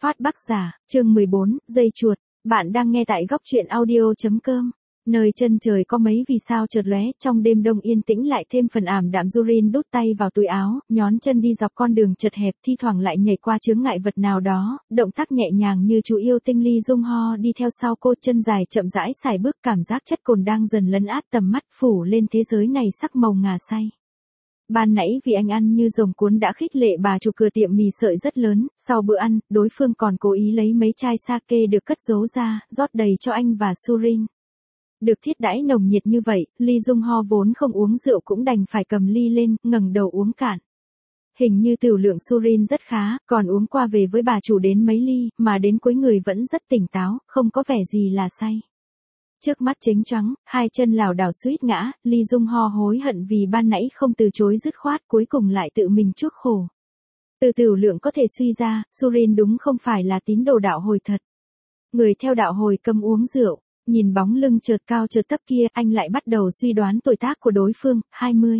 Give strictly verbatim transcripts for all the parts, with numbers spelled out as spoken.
Phát Bắc Giả, chương mười bốn, dây chuột. Bạn đang nghe tại góc truyện audio.com. Nơi chân trời có mấy vì sao chợt lóe, trong đêm đông yên tĩnh lại thêm phần ảm đạm. Jurin đút tay vào túi áo, nhón chân đi dọc con đường chật hẹp, thi thoảng lại nhảy qua chướng ngại vật nào đó, động tác nhẹ nhàng như chú yêu tinh. Lee Jung Ho đi theo sau cô, chân dài chậm rãi sải bước, cảm giác chất cồn đang dần lấn át tầm mắt, phủ lên thế giới này sắc màu ngà say. Ban nãy vì anh ăn như rồng cuốn đã khích lệ bà chủ cửa tiệm mì sợi rất lớn, sau bữa ăn, đối phương còn cố ý lấy mấy chai sake được cất giấu ra, rót đầy cho anh và Surin. Được thiết đãi nồng nhiệt như vậy, Lee Jung Ho vốn không uống rượu cũng đành phải cầm ly lên, ngẩng đầu uống cạn. Hình như tiểu lượng Surin rất khá, còn uống qua về với bà chủ đến mấy ly, mà đến cuối người vẫn rất tỉnh táo, không có vẻ gì là say. Trước mắt chếnh choáng, hai chân lảo đảo suýt ngã, Lee Jung Ho hối hận vì ban nãy không từ chối dứt khoát, cuối cùng lại tự mình chuốc khổ. Từ tiểu lượng có thể suy ra, Surin đúng không phải là tín đồ đạo hồi thật. Người theo đạo hồi cấm uống rượu, nhìn bóng lưng chợt cao chợt thấp kia, anh lại bắt đầu suy đoán tuổi tác của đối phương, hai mươi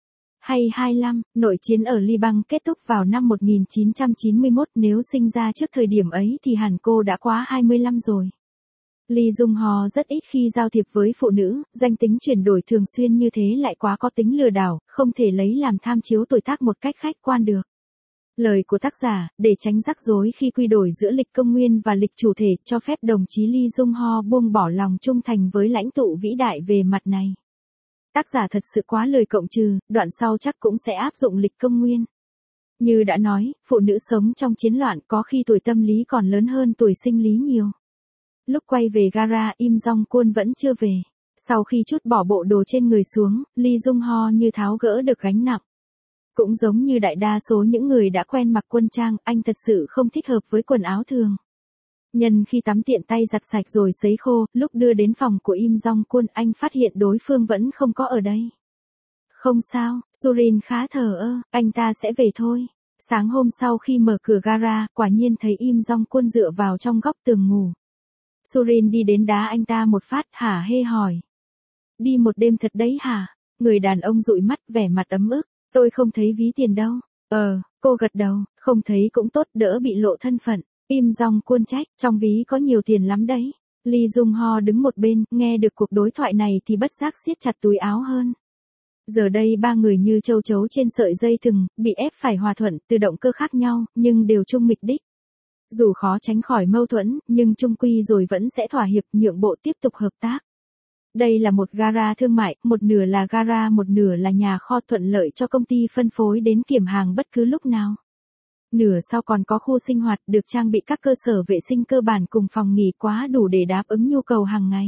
hay hai mươi lăm, nội chiến ở Liban kết thúc vào năm một nghìn chín trăm chín mươi mốt, nếu sinh ra trước thời điểm ấy thì hẳn cô đã quá hai mươi lăm rồi. Lee Jung Ho rất ít khi giao thiệp với phụ nữ, danh tính chuyển đổi thường xuyên như thế lại quá có tính lừa đảo, không thể lấy làm tham chiếu tuổi tác một cách khách quan được. Lời của tác giả, để tránh rắc rối khi quy đổi giữa lịch công nguyên và lịch chủ thể, cho phép đồng chí Lee Jung Ho buông bỏ lòng trung thành với lãnh tụ vĩ đại về mặt này. Tác giả thật sự quá lời cộng trừ, đoạn sau chắc cũng sẽ áp dụng lịch công nguyên. Như đã nói, phụ nữ sống trong chiến loạn có khi tuổi tâm lý còn lớn hơn tuổi sinh lý nhiều. Lúc quay về gara, Im Jong Kwon vẫn chưa về. Sau khi trút bỏ bộ đồ trên người xuống, Lee Jung Ho như tháo gỡ được gánh nặng. Cũng giống như đại đa số những người đã quen mặc quân trang, anh thật sự không thích hợp với quần áo thường. Nhân khi tắm tiện tay giặt sạch rồi sấy khô, lúc đưa đến phòng của Im Jong Kwon, anh phát hiện đối phương vẫn không có ở đây. Không sao, Surin khá thờ ơ, anh ta sẽ về thôi. Sáng hôm sau khi mở cửa gara, quả nhiên thấy Im Jong Kwon dựa vào trong góc tường ngủ. Surin đi đến đá anh ta một phát, hả hê hỏi. Đi một đêm thật đấy hả? Người đàn ông dụi mắt, vẻ mặt ấm ức. Tôi không thấy ví tiền đâu. Ờ, cô gật đầu, không thấy cũng tốt, đỡ bị lộ thân phận. Im Jong Kwon trách, trong ví có nhiều tiền lắm đấy. Lee Jung Ho đứng một bên, nghe được cuộc đối thoại này thì bất giác siết chặt túi áo hơn. Giờ đây ba người như châu chấu trên sợi dây thừng, bị ép phải hòa thuận, từ động cơ khác nhau, nhưng đều chung mục đích. Dù khó tránh khỏi mâu thuẫn, nhưng chung quy rồi vẫn sẽ thỏa hiệp, nhượng bộ, tiếp tục hợp tác. Đây là một gara thương mại, một nửa là gara, một nửa là nhà kho, thuận lợi cho công ty phân phối đến kiểm hàng bất cứ lúc nào. Nửa sau còn có khu sinh hoạt được trang bị các cơ sở vệ sinh cơ bản cùng phòng nghỉ quá đủ để đáp ứng nhu cầu hàng ngày.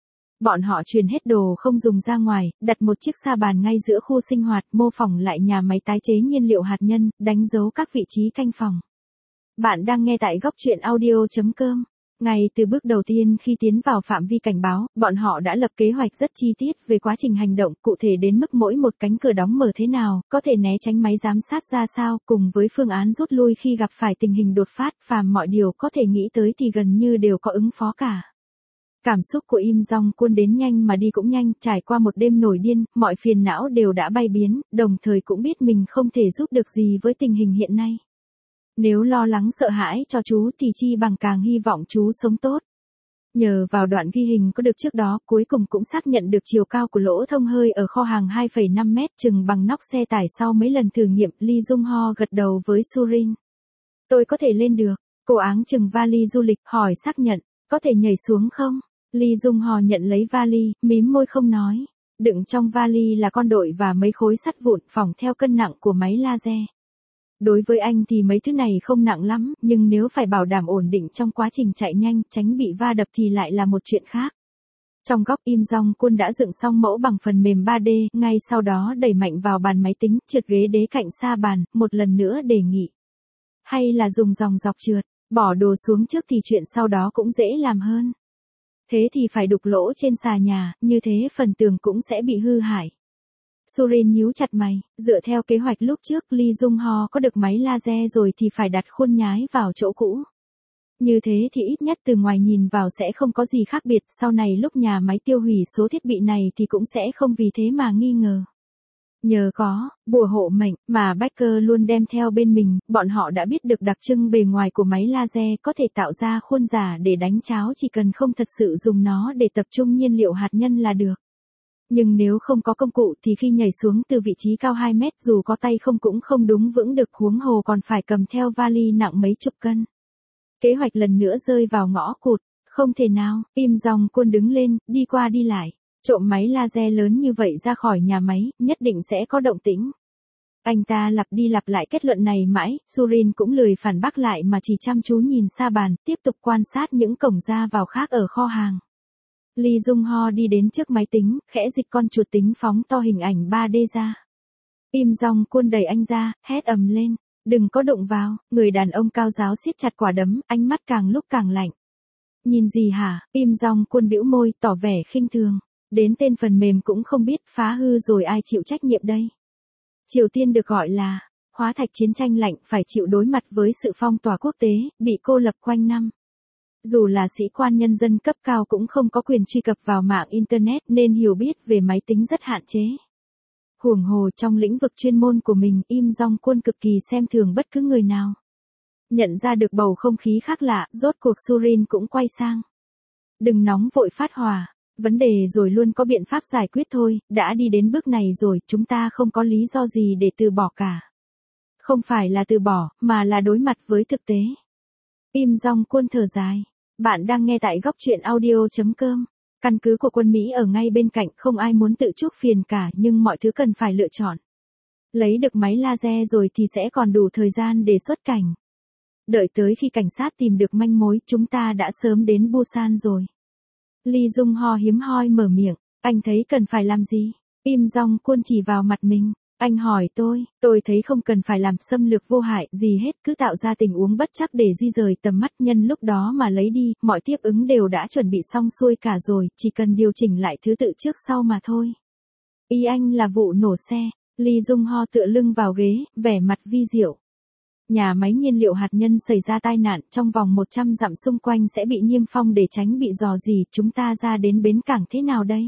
Bọn họ truyền hết đồ không dùng ra ngoài, đặt một chiếc sa bàn ngay giữa khu sinh hoạt, mô phỏng lại nhà máy tái chế nhiên liệu hạt nhân, đánh dấu các vị trí canh phòng. Bạn đang nghe tại góc truyện audio.com. Ngay từ bước đầu tiên khi tiến vào phạm vi cảnh báo, bọn họ đã lập kế hoạch rất chi tiết về quá trình hành động, cụ thể đến mức mỗi một cánh cửa đóng mở thế nào, có thể né tránh máy giám sát ra sao, cùng với phương án rút lui khi gặp phải tình hình đột phát, phàm mọi điều có thể nghĩ tới thì gần như đều có ứng phó cả. Cảm xúc của Im Jong Kwon đến nhanh mà đi cũng nhanh, trải qua một đêm nổi điên, mọi phiền não đều đã bay biến, đồng thời cũng biết mình không thể giúp được gì với tình hình hiện nay. Nếu lo lắng sợ hãi cho chú thì chi bằng càng hy vọng chú sống tốt. Nhờ vào đoạn ghi hình có được trước đó, cuối cùng cũng xác nhận được chiều cao của lỗ thông hơi ở kho hàng hai phẩy năm mét, chừng bằng nóc xe tải. Sau mấy lần thử nghiệm, Lee Jung Ho gật đầu với Surin. Tôi có thể lên được. Cô áng chừng vali du lịch, hỏi xác nhận, có thể nhảy xuống không? Lee Jung Ho nhận lấy vali, mím môi không nói. Đựng trong vali là con đội và mấy khối sắt vụn, phỏng theo cân nặng của máy laser. Đối với anh thì mấy thứ này không nặng lắm, nhưng nếu phải bảo đảm ổn định trong quá trình chạy nhanh, tránh bị va đập thì lại là một chuyện khác. Trong góc, Im Jong Kwon đã dựng xong mẫu bằng phần mềm ba D, ngay sau đó đẩy mạnh vào bàn máy tính, trượt ghế đế cạnh sa bàn, một lần nữa đề nghị. Hay là dùng dòng dọc trượt, bỏ đồ xuống trước thì chuyện sau đó cũng dễ làm hơn. Thế thì phải đục lỗ trên xà nhà, như thế phần tường cũng sẽ bị hư hại. Surin nhíu chặt mày, dựa theo kế hoạch lúc trước, Lee Jung Ho có được máy laser rồi thì phải đặt khuôn nhái vào chỗ cũ. Như thế thì ít nhất từ ngoài nhìn vào sẽ không có gì khác biệt, sau này lúc nhà máy tiêu hủy số thiết bị này thì cũng sẽ không vì thế mà nghi ngờ. Nhờ có bùa hộ mệnh mà Baker luôn đem theo bên mình, bọn họ đã biết được đặc trưng bề ngoài của máy laser có thể tạo ra khuôn giả để đánh cháo, chỉ cần không thật sự dùng nó để tập trung nhiên liệu hạt nhân là được. Nhưng nếu không có công cụ thì khi nhảy xuống từ vị trí cao hai mét dù có tay không cũng không đúng vững được, huống hồ còn phải cầm theo vali nặng mấy chục cân. Kế hoạch lần nữa rơi vào ngõ cụt, không thể nào. Im Jong Quân đứng lên, đi qua đi lại. Trộm máy laser lớn như vậy ra khỏi nhà máy, nhất định sẽ có động tĩnh. Anh ta lặp đi lặp lại kết luận này mãi, Surin cũng lười phản bác lại mà chỉ chăm chú nhìn xa bàn, tiếp tục quan sát những cổng ra vào khác ở kho hàng. Lee Jung Ho đi đến trước máy tính, khẽ dịch con chuột tính phóng to hình ảnh ba D ra. Im Jong Quân đẩy anh ra, hét ầm lên, đừng có đụng vào. Người đàn ông cao ráo siết chặt quả đấm, ánh mắt càng lúc càng lạnh. Nhìn gì hả? Im Jong Quân bĩu môi, tỏ vẻ khinh thường. Đến tên phần mềm cũng không biết, phá hư rồi ai chịu trách nhiệm đây? Triều Tiên được gọi là hóa thạch chiến tranh lạnh, phải chịu đối mặt với sự phong tỏa quốc tế, bị cô lập quanh năm. Dù là sĩ quan nhân dân cấp cao cũng không có quyền truy cập vào mạng Internet nên hiểu biết về máy tính rất hạn chế. Huống hồ trong lĩnh vực chuyên môn của mình, Im Jong Quân cực kỳ xem thường bất cứ người nào. Nhận ra được bầu không khí khác lạ, rốt cuộc Surin cũng quay sang. Đừng nóng vội phát hỏa. Vấn đề rồi luôn có biện pháp giải quyết thôi, đã đi đến bước này rồi, chúng ta không có lý do gì để từ bỏ cả. Không phải là từ bỏ, mà là đối mặt với thực tế. Im Jong Quân thở dài. Bạn đang nghe tại góc truyện audio chấm com. Căn cứ của quân Mỹ ở ngay bên cạnh, không ai muốn tự chuốc phiền cả, nhưng mọi thứ cần phải lựa chọn. Lấy được máy laser rồi thì sẽ còn đủ thời gian để xuất cảnh. Đợi tới khi cảnh sát tìm được manh mối, chúng ta đã sớm đến Busan rồi. Lee Jung Ho hiếm hoi mở miệng, anh thấy cần phải làm gì? Im Jong Quân chỉ vào mặt mình, anh hỏi tôi, tôi thấy không cần phải làm xâm lược vô hại gì hết, cứ tạo ra tình huống bất trắc để di rời tầm mắt, nhân lúc đó mà lấy đi, mọi tiếp ứng đều đã chuẩn bị xong xuôi cả rồi, chỉ cần điều chỉnh lại thứ tự trước sau mà thôi. Ý anh là vụ nổ xe. Lee Jung Ho tựa lưng vào ghế, vẻ mặt vi diệu. Nhà máy nhiên liệu hạt nhân xảy ra tai nạn, trong vòng một trăm dặm xung quanh sẽ bị niêm phong để tránh bị dò dỉ, chúng ta ra đến bến cảng thế nào đây?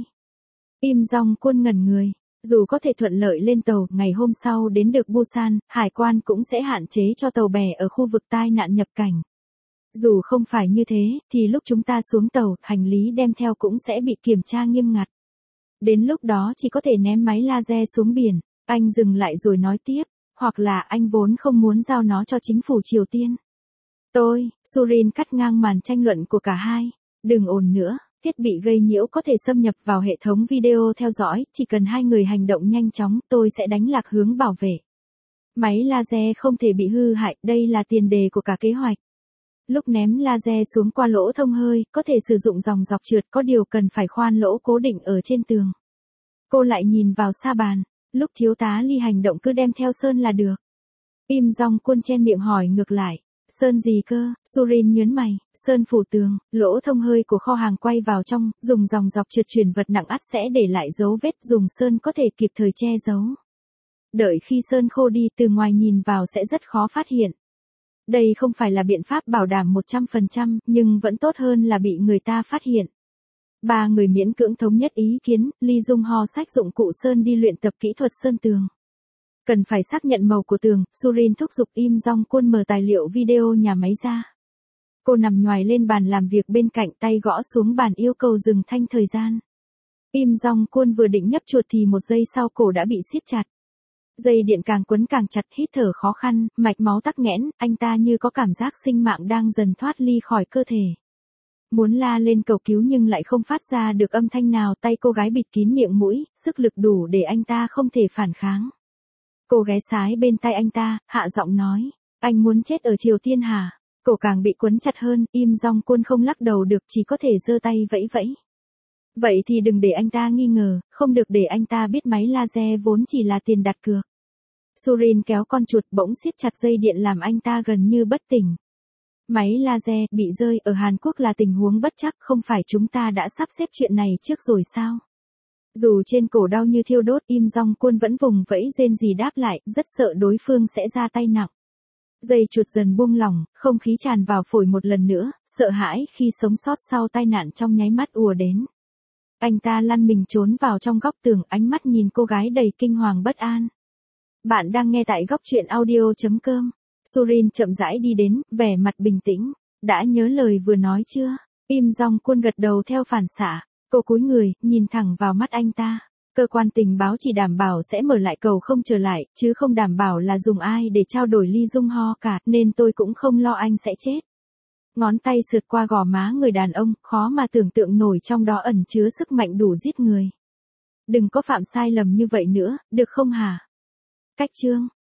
Im Jong Quân ngẩn người, dù có thể thuận lợi lên tàu, ngày hôm sau đến được Busan, hải quan cũng sẽ hạn chế cho tàu bè ở khu vực tai nạn nhập cảnh. Dù không phải như thế, thì lúc chúng ta xuống tàu, hành lý đem theo cũng sẽ bị kiểm tra nghiêm ngặt. Đến lúc đó chỉ có thể ném máy laser xuống biển. Anh dừng lại rồi nói tiếp. Hoặc là anh vốn không muốn giao nó cho chính phủ Triều Tiên. Tôi, Surin cắt ngang màn tranh luận của cả hai. Đừng ồn nữa, thiết bị gây nhiễu có thể xâm nhập vào hệ thống video theo dõi, chỉ cần hai người hành động nhanh chóng, tôi sẽ đánh lạc hướng bảo vệ. Máy laser không thể bị hư hại, đây là tiền đề của cả kế hoạch. Lúc ném laser xuống qua lỗ thông hơi, có thể sử dụng dòng dọc trượt, có điều cần phải khoan lỗ cố định ở trên tường. Cô lại nhìn vào sa bàn. Lúc thiếu tá Ly hành động cứ đem theo sơn là được. Im Jong Quân chen miệng hỏi ngược lại. Sơn gì cơ? Surin nhớn mày. Sơn phủ tường, lỗ thông hơi của kho hàng quay vào trong, dùng dòng dọc trượt chuyển vật nặng ắt sẽ để lại dấu vết, dùng sơn có thể kịp thời che giấu. Đợi khi sơn khô đi, từ ngoài nhìn vào sẽ rất khó phát hiện. Đây không phải là biện pháp bảo đảm một trăm phần trăm, nhưng vẫn tốt hơn là bị người ta phát hiện. Ba người miễn cưỡng thống nhất ý kiến, Lee Jung Ho xách dụng cụ sơn đi luyện tập kỹ thuật sơn tường. Cần phải xác nhận màu của tường, Surin thúc giục Im Jong Quân mở tài liệu video nhà máy ra. Cô nằm nhoài lên bàn làm việc bên cạnh, tay gõ xuống bàn yêu cầu dừng thanh thời gian. Im Jong Quân vừa định nhấp chuột thì một giây sau cổ đã bị siết chặt. Dây điện càng quấn càng chặt, hít thở khó khăn, mạch máu tắc nghẽn, anh ta như có cảm giác sinh mạng đang dần thoát ly khỏi cơ thể. Muốn la lên cầu cứu nhưng lại không phát ra được âm thanh nào, tay cô gái bịt kín miệng mũi, sức lực đủ để anh ta không thể phản kháng. Cô ghé sái bên tay anh ta, hạ giọng nói, anh muốn chết ở Triều Tiên hả? Cổ càng bị quấn chặt hơn, Im Jong Quân không lắc đầu được, chỉ có thể giơ tay vẫy vẫy. Vậy thì đừng để anh ta nghi ngờ, không được để anh ta biết máy laser vốn chỉ là tiền đặt cược. Surin kéo con chuột, bỗng siết chặt dây điện làm anh ta gần như bất tỉnh. Máy laser bị rơi ở Hàn Quốc là tình huống bất trắc, không phải chúng ta đã sắp xếp chuyện này trước rồi sao? Dù trên cổ đau như thiêu đốt, Im Jong Quân vẫn vùng vẫy rên rỉ đáp lại, rất sợ đối phương sẽ ra tay nặng. Dây chuột dần buông lỏng, không khí tràn vào phổi một lần nữa, sợ hãi khi sống sót sau tai nạn trong nháy mắt ùa đến. Anh ta lăn mình trốn vào trong góc tường, ánh mắt nhìn cô gái đầy kinh hoàng bất an. Bạn đang nghe tại góc chuyện audio.com. Surin chậm rãi đi đến, vẻ mặt bình tĩnh. Đã nhớ lời vừa nói chưa? Im Jong Quân gật đầu theo phản xạ. Cô cúi người, nhìn thẳng vào mắt anh ta. Cơ quan tình báo chỉ đảm bảo sẽ mở lại cầu không trở lại, chứ không đảm bảo là dùng ai để trao đổi Lee Jung Ho cả, nên tôi cũng không lo anh sẽ chết. Ngón tay sượt qua gò má người đàn ông, khó mà tưởng tượng nổi trong đó ẩn chứa sức mạnh đủ giết người. Đừng có phạm sai lầm như vậy nữa, được không hả? Cách chương.